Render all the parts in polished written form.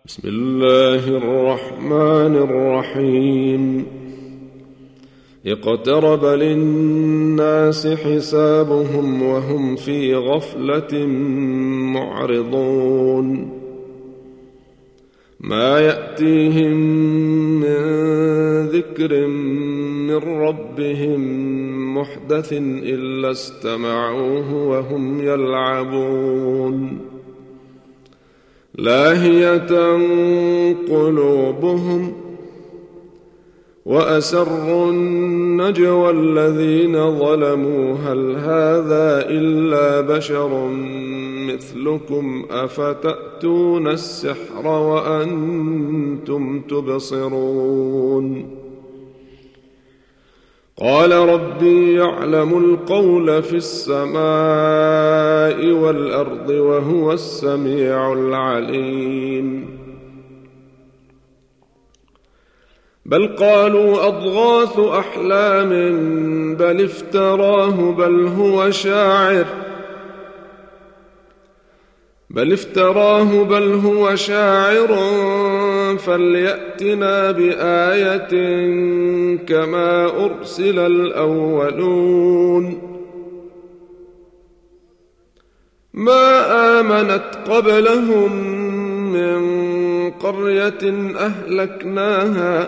بسم الله الرحمن الرحيم. اقترب للناس حسابهم وهم في غفلة معرضون. ما يأتيهم من ذكر من ربهم محدث إلا استمعوه وهم يلعبون. لاهية قلوبهم وأسروا النجوى الذين ظلموا هل هذا إلا بشر مثلكم أفتأتون السحر وأنتم تبصرون. قال ربي يعلم القول في السماء والأرض وهو السميع العليم. بل قالوا أضغاث أحلام بل افتراه بل هو شاعر فليأتنا بآية كما أرسل الأولون. ما آمنت قبلهم من قرية أهلكناها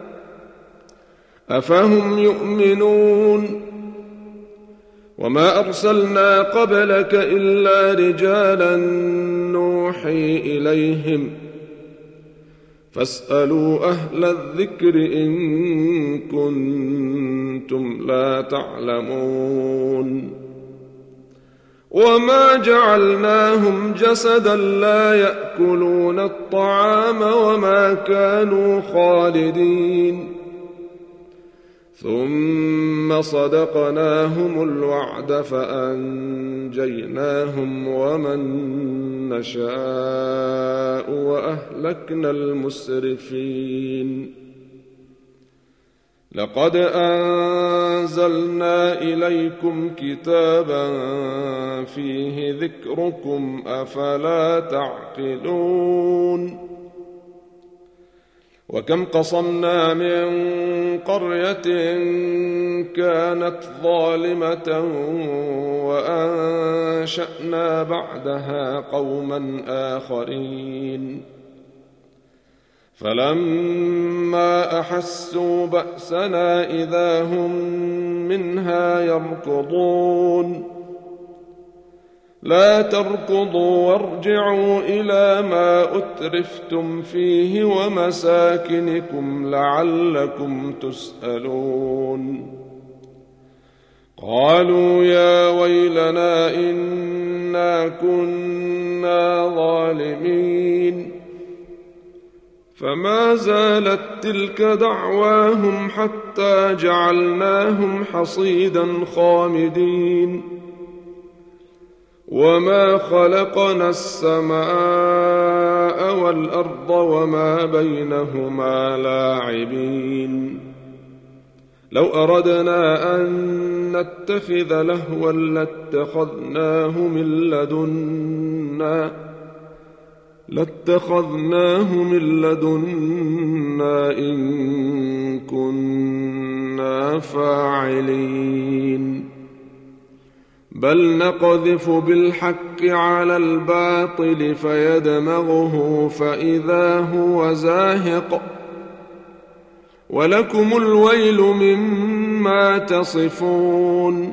أفهم يؤمنون. وما أرسلنا قبلك إلا رجالا نوحي إليهم فاسألوا أهل الذكر إن كنتم لا تعلمون. وما جعلناهم جسدا لا يأكلون الطعام وما كانوا خالدين ثم صدقناهم الوعد فأنجيناهم ومن نشاء وأهلكنا المسرفين. لقد أنزلنا إليكم كتابا فيه ذكركم أفلا تعقلون. وكم قصمنا من قرية كانت ظالمة وأنشأنا بعدها قوما آخرين فلما أحسوا بأسنا إذا هم منها يركضون. لا تركضوا وارجعوا إلى ما أترفتم فيه ومساكنكم لعلكم تسألون. قالوا يا ويلنا إنا كنا ظالمين. فما زالت تلك دعواهم حتى جعلناهم حصيدا خامدين. وما خلقنا السماء والأرض وما بينهما لاعبين. لو أردنا أن نتخذ لهوا لاتخذناه من لدنا إن كنا فاعلين. بل نقذف بالحق على الباطل فيدمغه فإذا هو زاهق ولكم الويل مما تصفون.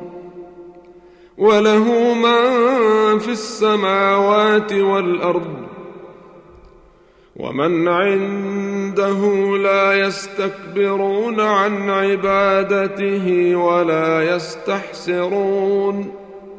وله من في السماوات والأرض ومن عنده لا يستكبرون عن عبادته ولا يستحسرون.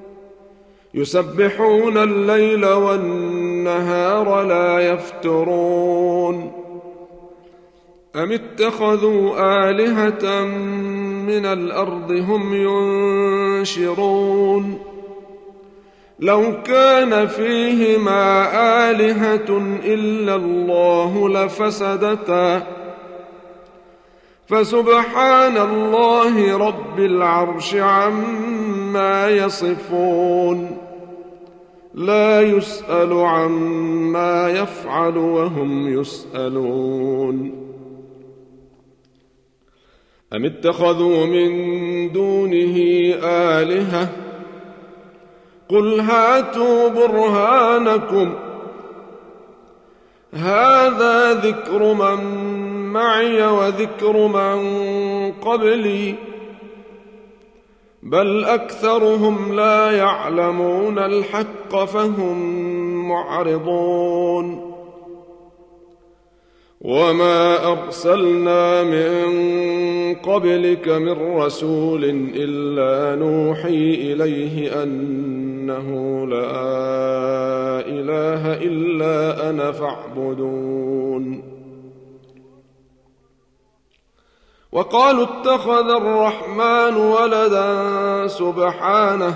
يسبحون الليل والنهار لا يفترون. أم اتخذوا آلهة من الأرض هم ينشرون. لو كان فيهما آلهة إلا الله لفسدتا فسبحان الله رب العرش عما يصفون. لا يسأل عما يفعل وهم يسألون أم اتخذوا من دونه آلهة قل هاتوا برهانكم هذا ذكر من معي وذكر من قبلي بل أكثرهم لا يعلمون الحق فهم معرضون وما أرسلنا من قبلك من رسول إلا نوحي إليه أنه لا إله إلا أنا فاعبدون وقالوا اتخذ الرحمن ولدا سبحانه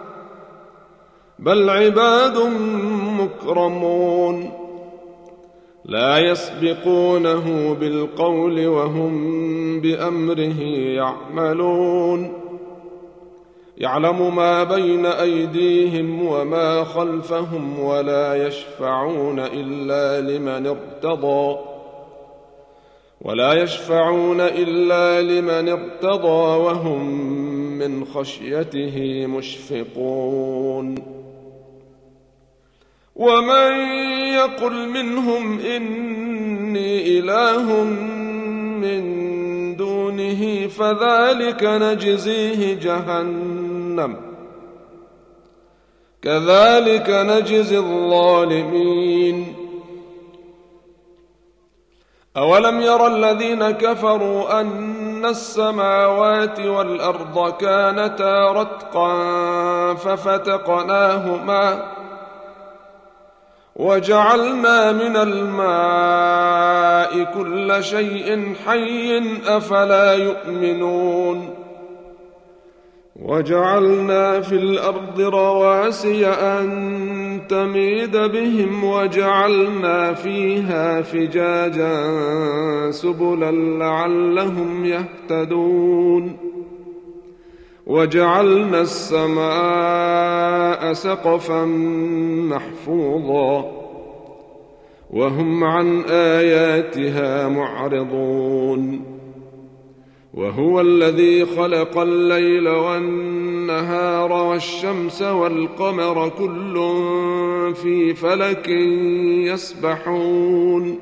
بل عباد مكرمون لا يسبقونه بالقول وهم بأمره يعملون يعلم ما بين أيديهم وما خلفهم ولا يشفعون إلا لمن ارتضى وهم من خشيته مشفقون ومن يقل منهم إني إله من دونه فذلك نجزيه جهنم كذلك نجزي الظالمين أولم ير الذين كفروا أن السماوات والأرض كانتا رتقا ففتقناهما وجعلنا من الماء كل شيء حي أفلا يؤمنون وجعلنا في الأرض رواسي أن تميد بهم وجعلنا فيها فجاجا سبلا لعلهم يهتدون وجعلنا السماء سقفا محفوظا وهم عن آياتها معرضون وهو الذي خلق الليل والنهار والشمس والقمر كل في فلك يسبحون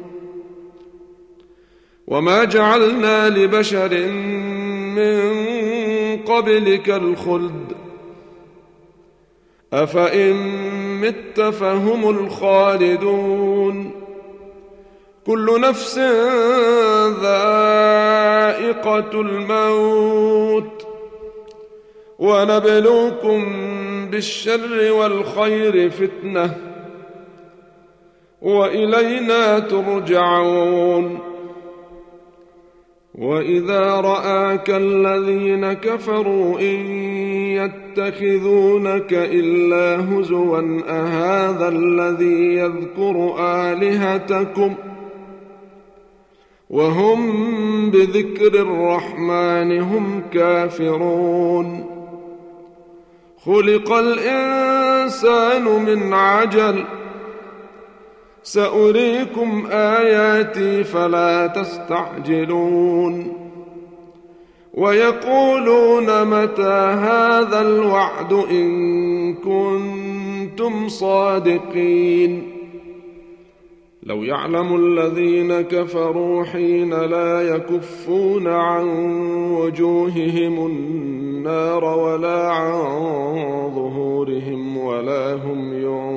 وما جعلنا لبشر من قبلك الخلد أفإن مت فهم الخالدون كل نفس ذائقة الموت ونبلوكم بالشر والخير فتنة وإلينا ترجعون وإذا رآك الذين كفروا إن يتخذونك إلا هزوا أهذا الذي يذكر آلهتكم وهم بذكر الرحمن هم كافرون خلق الإنسان من عجل سأريكم آياتي فلا تستعجلون ويقولون متى هذا الوعد إن كنتم صادقين لو يعلم الذين كفروا حين لا يكفون عن وجوههم النار ولا عن ظهورهم ولا هم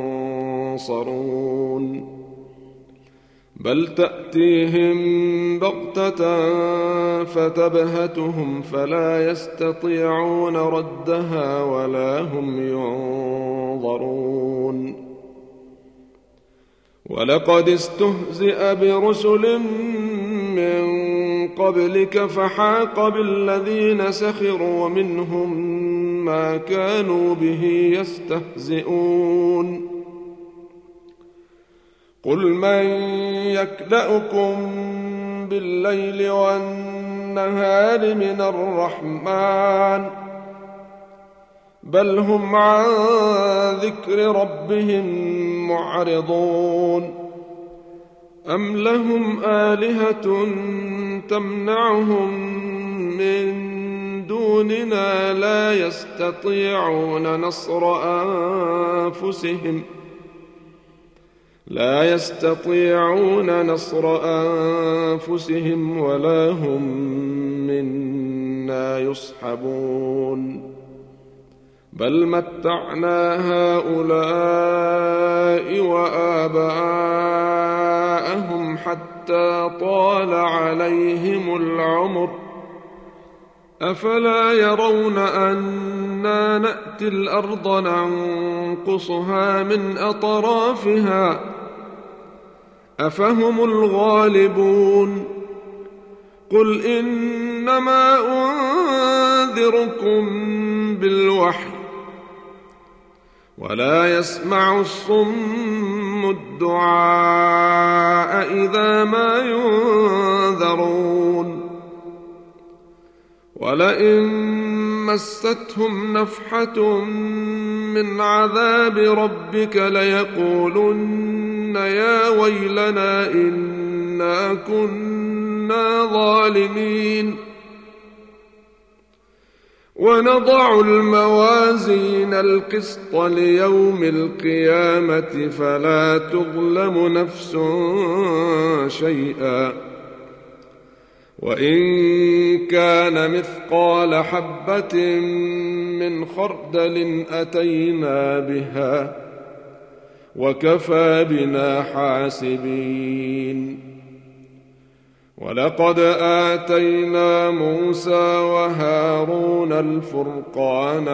ينصرون بل تأتيهم بغتة فتبهتهم فلا يستطيعون ردها ولا هم ينظرون ولقد استهزئ برسل من قبلك فحاق بالذين سخروا منهم ما كانوا به يستهزئون قل من يكلأكم بالليل والنهار من الرحمن بل هم عن ذكر ربهم معرضون أم لهم آلهة تمنعهم من دوننا لا يستطيعون نصر أنفسهم ولا هم منا يصحبون بل متعنا هؤلاء وآباءهم حتى طال عليهم العمر أفلا يرون أنا نأتي الأرض ننقصها من أطرافها أفهم الغالبون قل إنما أنذركم بالوحي ولا يسمع الصم الدعاء إذا ما ينذرون ولئن مستهم نفحة من عذاب ربك ليقولن يا ويلنا إنا كنا ظالمين ونضع الموازين القسط ليوم القيامة فلا تظلم نفس شيئا وإن كان مثقال حبة من خردل أتينا بها وكفى بنا حاسبين ولقد آتينا موسى وهارون الفرقان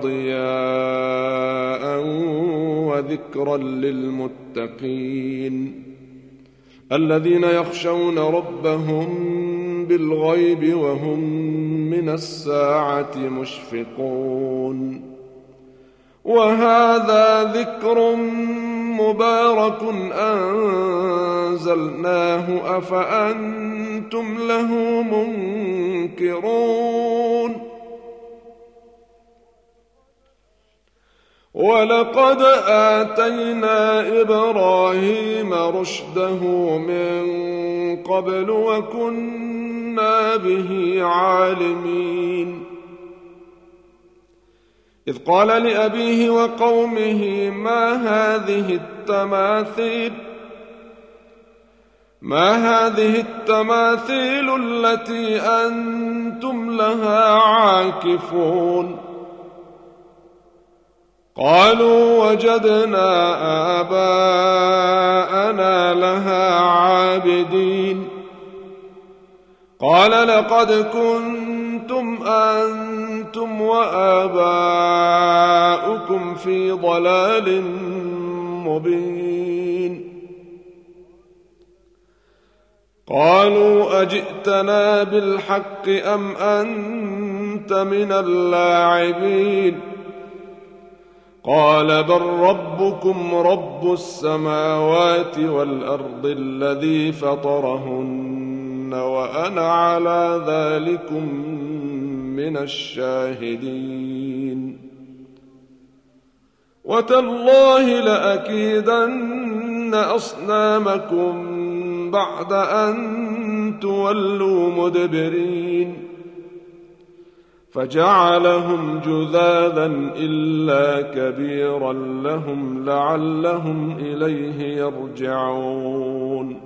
وضياء وذكرا للمتقين الذين يخشون ربهم بالغيب وهم من الساعة مشفقون وهذا ذكر مبارك أنزلناه أفأنتم له منكرون ولقد آتينا إبراهيم رشده من قبل وكنا به عالمين إذ قال لأبيه وقومه ما هذه التماثيل التي أنتم لها عاكفون قالوا وجدنا آباءنا لها عابدين قال لقد كنتم أنتم وآباؤكم في ضلال مبين قالوا أجئتنا بالحق أم أنت من اللاعبين قال بل ربكم رب السماوات والأرض الذي فطرهن وأنا على ذلكم من الشاهدين وتالله لأكيدن أصنامكم بعد أن تولوا مدبرين فجعلهم جذاذا إلا كبيرا لهم لعلهم إليه يرجعون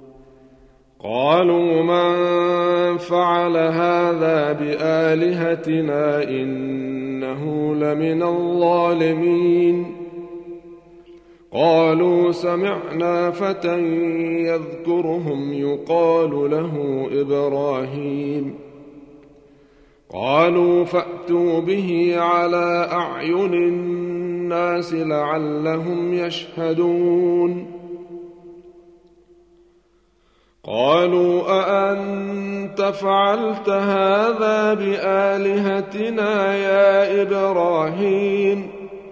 قالوا من فعل هذا بآلهتنا إنه لمن الظالمين قالوا سمعنا فتى يذكرهم يقال له إبراهيم قالوا فأتوا به على أعين الناس لعلهم يشهدون قالوا أأنت فعلت هذا بآلهتنا يا إبراهيم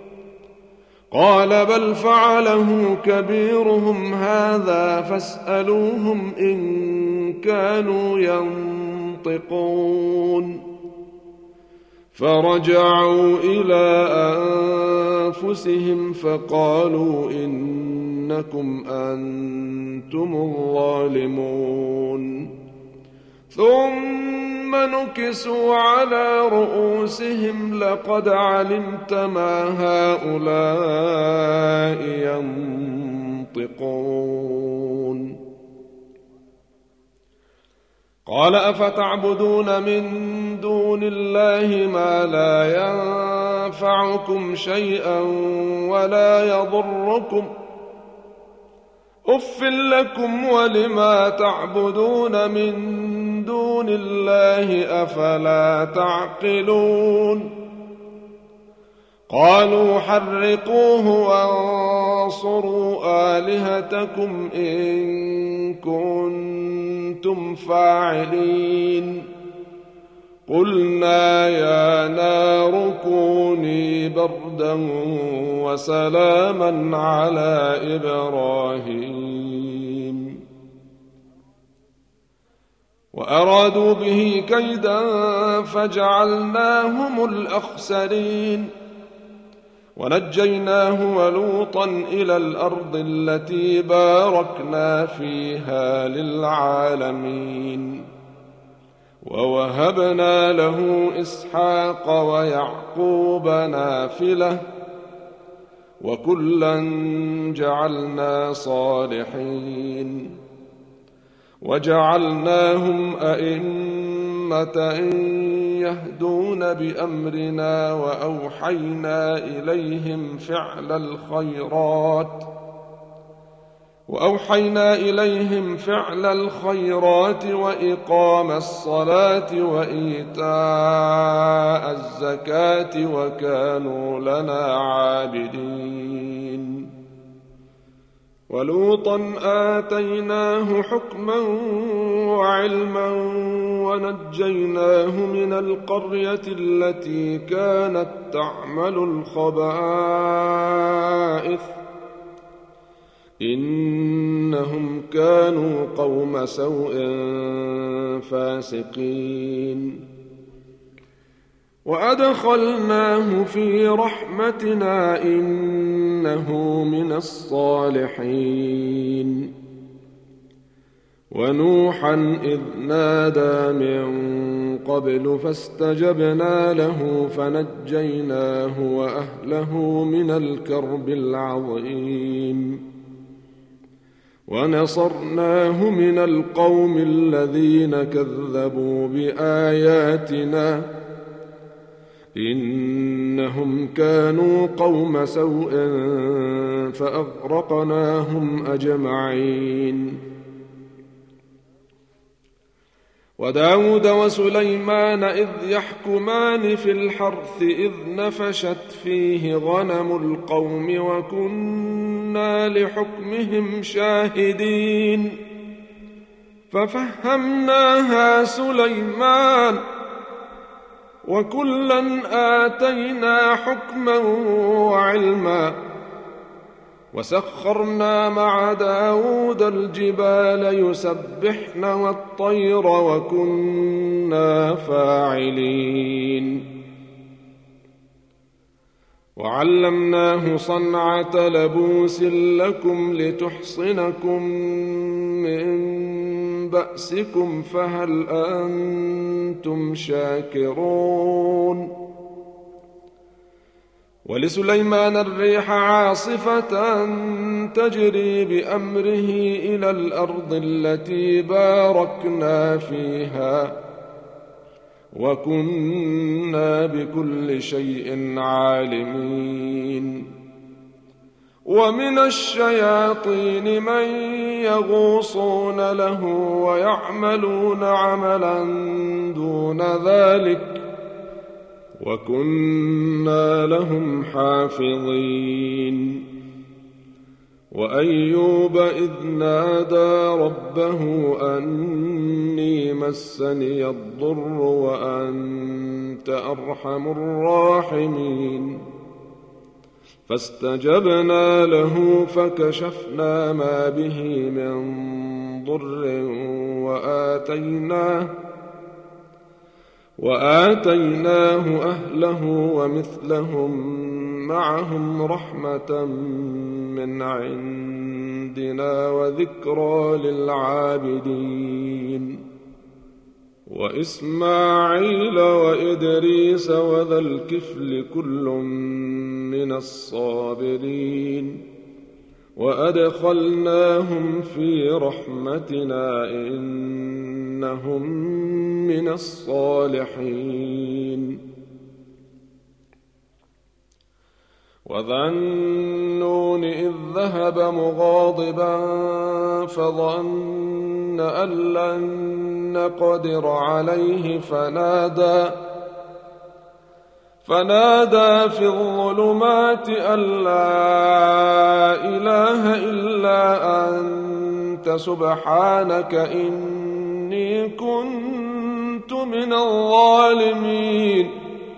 قال بل فعله كبيرهم هذا فاسألوهم إن كانوا ينطقون فرجعوا إلى أنفسهم فقالوا إنكم أنتم الظالمون ثم نكسوا على رؤوسهم لقد علمت ما هؤلاء ينطقون قال أفتعبدون من دون الله ما لا ينفعكم شيئا ولا يضركم أف لكم ولما تعبدون من دون الله أفلا تعقلون قالوا حرقوه وانصروا آلهتكم إن كنتم فاعلين قلنا يا نار كوني بردا وسلاما على إبراهيم وأرادوا به كيدا فجعلناهم الأخسرين ونجيناه ولوطا إلى الأرض التي باركنا فيها للعالمين ووهبنا له إسحاق ويعقوب نافلة وكلا جعلنا صالحين وجعلناهم أئمة يهدون بأمرنا وأوحينا إليهم فعل الخيرات وإقام الصلاة وإيتاء الزكاة وكانوا لنا عابدين ولوطا آتيناه حكما وعلما ونجيناه من القرية التي كانت تعمل الخبائث إنهم كانوا قوم سوء فاسقين وأدخلناه في رحمتنا إنه من الصالحين ونوحا إذ نادى من قبل فاستجبنا له فنجيناه وأهله من الكرب العظيم ونصرناه من القوم الذين كذبوا بآياتنا إنهم كانوا قوم سوء فأغرقناهم أجمعين وداود وسليمان إذ يحكمان في الحرث إذ نفشت فيه غنم القوم وكنا لحكمهم شاهدين ففهمناها سليمان وكلا آتينا حكما وعلما وسخرنا مع داود الجبال يسبحن والطير وكنا فاعلين وعلمناه صنعة لبوس لكم لتحصنكم من بأسكم فهل أنتم شاكرون ولسليمان الريح عاصفة تجري بأمره إلى الأرض التي باركنا فيها وكنا بكل شيء عالمين ومن الشياطين من يغوصون له ويعملون عملا دون ذلك وكنا لهم حافظين وأيوب إذ نادى ربه أني مسني الضر وأنت أرحم الراحمين فاستجبنا له فكشفنا ما به من ضر وآتيناه أهله ومثلهم معهم رحمة من عندنا وذكرى للعابدين وإسماعيل وإدريس وذا الكفل كل من الصابرين وأدخلناهم في رحمتنا إنهم من الصالحين وذا النون إذ ذهب مغاضبا فظن أن لن نقدر عليه فنادى في الظلمات أن لا إله إلا أنت سبحانك إني كنت من الظالمين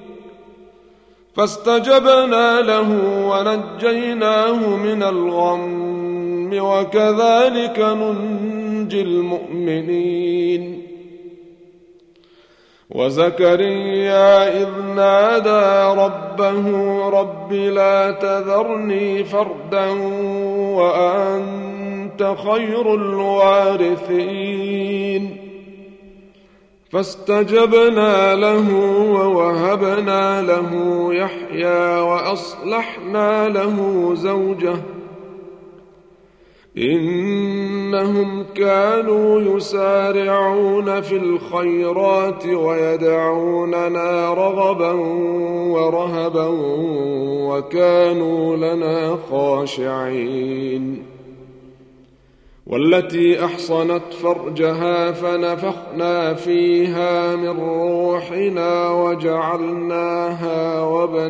فاستجبنا له ونجيناه من الغم وكذلك ننجي المؤمنين وزكريا إذ نادى ربه رب لا تذرني فردا وأنت خير الوارثين فاستجبنا له ووهبنا له يحيى وأصلحنا له زوجه إنهم كانوا يسارعون في الخيرات ويدعوننا رغبا ورهبا وكانوا لنا خاشعين والتي أحصنت فرجها فنفخنا فيها من روحنا وجعلناها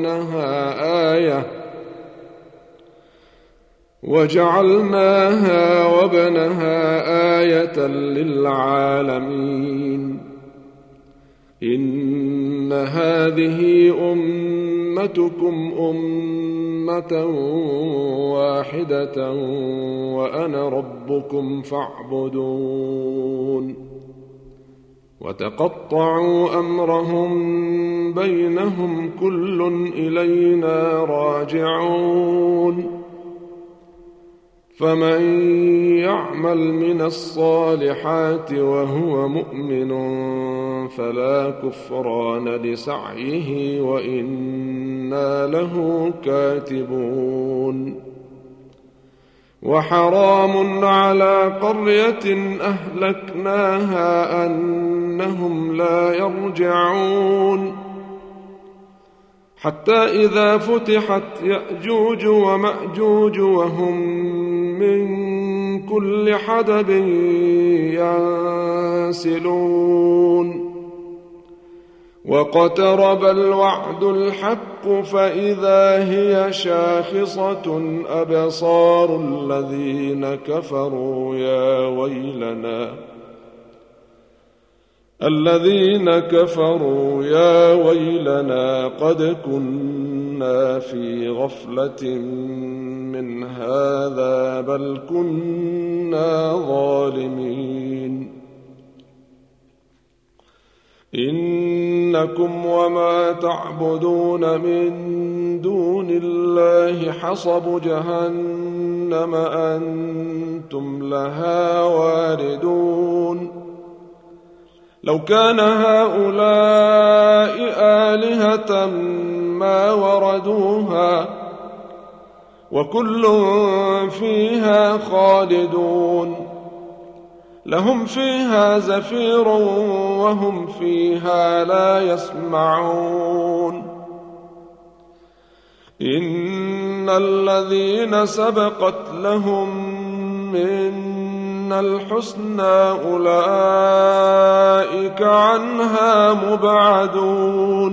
وابنها آية للعالمين إن هذه أمتكم أمة واحدة وأنا ربكم فاعبدون وتقطعوا أمرهم بينهم كل إلينا راجعون فمن يعمل من الصالحات وهو مؤمن فلا كفران لسعيه وإنا له كاتبون وحرام على قرية أهلكناها أنهم لا يرجعون حتى إذا فتحت يأجوج ومأجوج وهم من كل حدب ينسلون واقترب الوعد الحق فإذا هي شاخصة أبصار الذين كفروا يا ويلنا قد كنا في غفلة من هذا بل كنا ظالمين إنكم وما تعبدون من دون الله حصب جهنم أنتم لها واردون لو كان هؤلاء آلهة ما وردوها وكل فيها خالدون لهم فيها زفير وهم فيها لا يسمعون إن الذين سبقت لهم منا الحسنى أولئك عنها مبعدون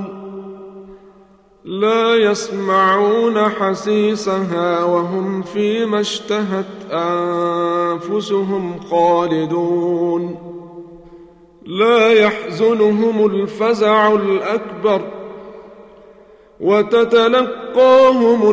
لا يسمعون حسيسها وهم فيما اشتهت أنفسهم خالدون لا يحزنهم الفزع الأكبر وتتلقاهم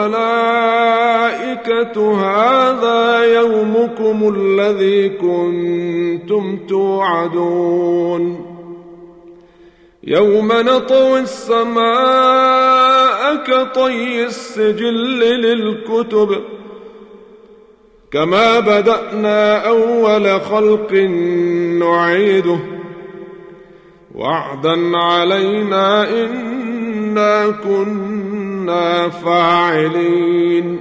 الملائكة هذا يومكم الذي كنتم توعدون يوم نطوي السماء كطي السجل للكتب كما بدأنا أول خلق نعيده وعدا علينا إنا كنا فاعلين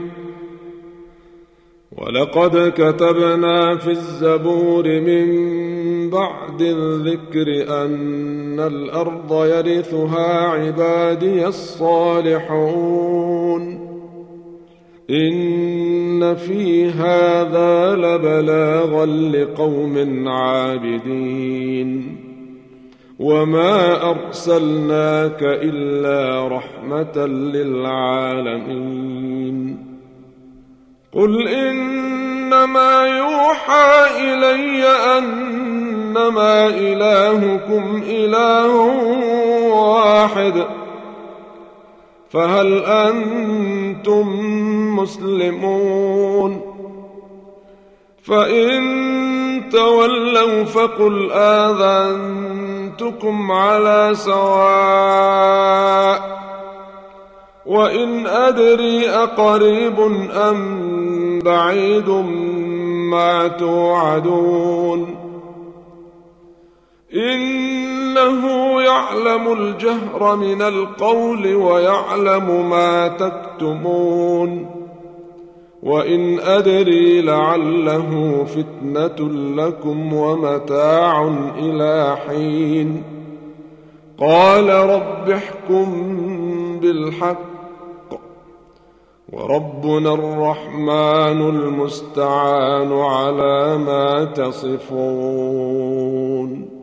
ولقد كتبنا في الزبور من بعد الذكر أن الأرض يرثها عبادي الصالحون إن في هذا لبلاغا لقوم عابدين وما أرسلناك إلا رحمة للعالمين قل إنما يوحى إلي أنما إلهكم إله واحد فهل أنتم مسلمون فإن تولوا فقل آذنتكم على سواء وإن أدري أقريب أم بعيد ما توعدون إنه يعلم الجهر من القول ويعلم ما تكتمون وإن أدري لعله فتنة لكم ومتاع إلى حين قال رب احكم بالحق وربنا الرحمن المستعان على ما تصفون